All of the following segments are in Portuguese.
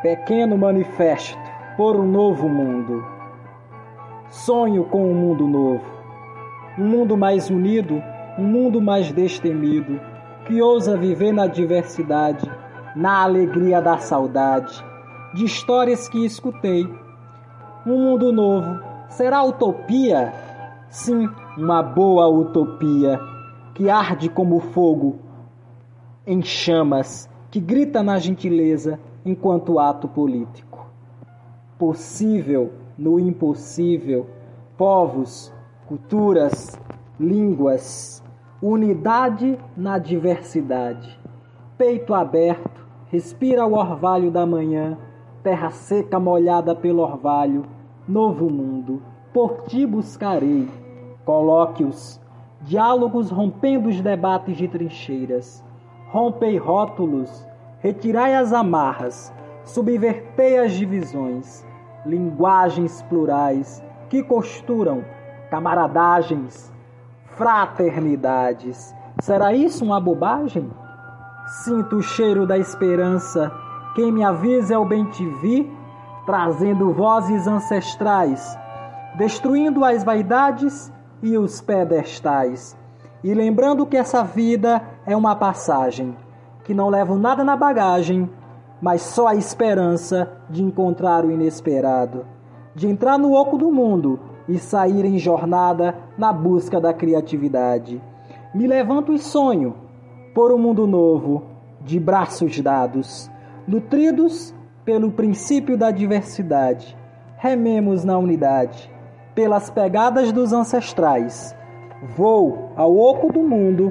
Pequeno manifesto por um novo mundo. Sonho com um mundo novo, um mundo mais unido, um mundo mais destemido, que ousa viver na diversidade, na alegria da saudade, de histórias que escutei. Um mundo novo será utopia? Sim, uma boa utopia, que arde como fogo em chamas, que grita na gentileza enquanto ato político. Possível no impossível, povos, culturas, línguas, unidade na diversidade. Peito aberto, respira o orvalho da manhã, terra seca molhada pelo orvalho, novo mundo, por ti buscarei. Colóquios, diálogos rompendo os debates de trincheiras. Rompei rótulos, retirai as amarras, subvertei as divisões, linguagens plurais que costuram camaradagens, fraternidades. Será isso uma bobagem? Sinto o cheiro da esperança, quem me avisa é o bem-te-vi, trazendo vozes ancestrais, destruindo as vaidades e os pedestais, e lembrando que essa vida é uma passagem, que não levo nada na bagagem, mas só a esperança de encontrar o inesperado, de entrar no oco do mundo e sair em jornada na busca da criatividade. Me levanto e sonho por um mundo novo, de braços dados, nutridos pelo princípio da diversidade. Rememos na unidade, pelas pegadas dos ancestrais. Vou ao oco do mundo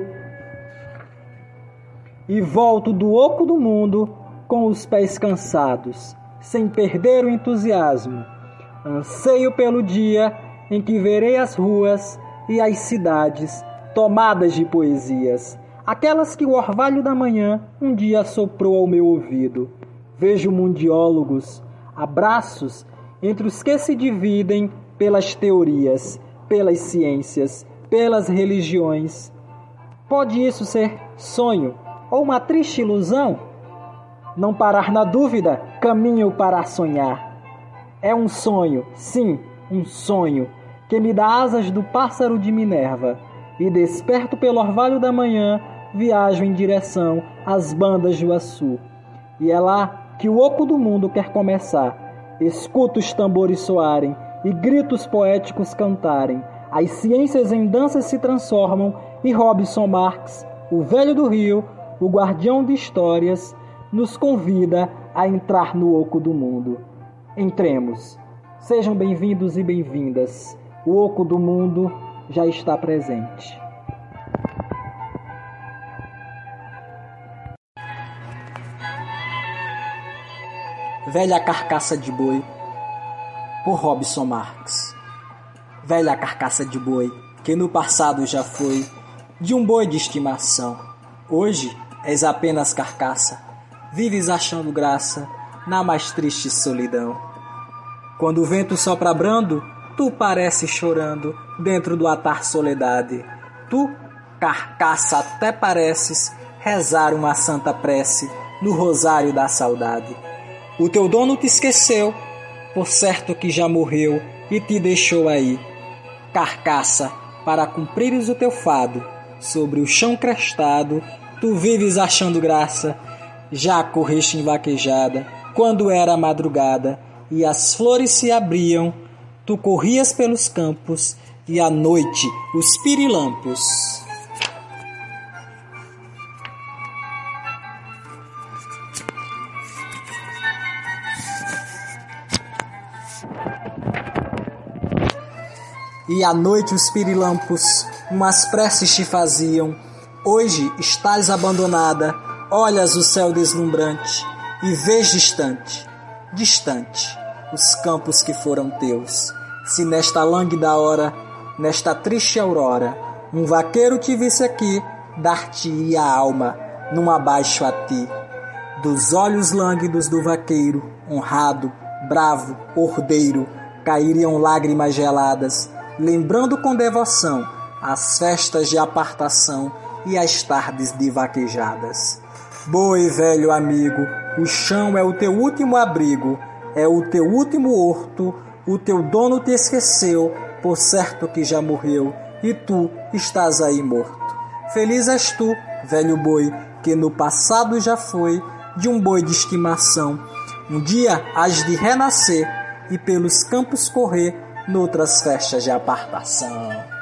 e volto do oco do mundo com os pés cansados, sem perder o entusiasmo. Anseio pelo dia em que verei as ruas e as cidades tomadas de poesias, aquelas que o orvalho da manhã um dia soprou ao meu ouvido. Vejo mundiólogos, abraços entre os que se dividem pelas teorias, pelas ciências, pelas religiões. Pode isso ser sonho ou uma triste ilusão? Não parar na dúvida, caminho para sonhar. É um sonho, sim, um sonho, que me dá asas do pássaro de Minerva, e desperto pelo orvalho da manhã, viajo em direção às bandas de Açu. E é lá que o oco do mundo quer começar. Escuto os tambores soarem e gritos poéticos cantarem. As ciências em danças se transformam e Robson Marx, o velho do Rio, o guardião de histórias, nos convida a entrar no oco do mundo. Entremos. Sejam bem-vindos e bem-vindas. O oco do mundo já está presente. Velha carcaça de boi, por Robson Marx. Velha carcaça de boi, que no passado já foi de um boi de estimação. Hoje és apenas carcaça, vives achando graça na mais triste solidão. Quando o vento sopra brando, tu pareces chorando dentro do atar soledade. Tu, carcaça, até pareces rezar uma santa prece no rosário da saudade. O teu dono te esqueceu, por certo que já morreu e te deixou aí. Carcaça, para cumprires o teu fado, sobre o chão crestado, tu vives achando graça. Já correste em vaquejada, quando era madrugada, e as flores se abriam, tu corrias pelos campos, e à noite os pirilampos. E à noite os pirilampos umas preces te faziam. Hoje estás abandonada, olhas o céu deslumbrante e vês distante, distante, os campos que foram teus. Se nesta lânguida hora, nesta triste aurora, um vaqueiro te visse aqui, dar-te-ia a alma num abaixo a ti. Dos olhos lânguidos do vaqueiro, honrado, bravo, ordeiro, cairiam lágrimas geladas, lembrando com devoção as festas de apartação e as tardes de vaquejadas. Boi, velho amigo, o chão é o teu último abrigo, é o teu último horto, o teu dono te esqueceu, por certo que já morreu, e tu estás aí morto. Feliz és tu, velho boi, que no passado já foi de um boi de estimação. Um dia hás de renascer e pelos campos correr noutras festas de apartação.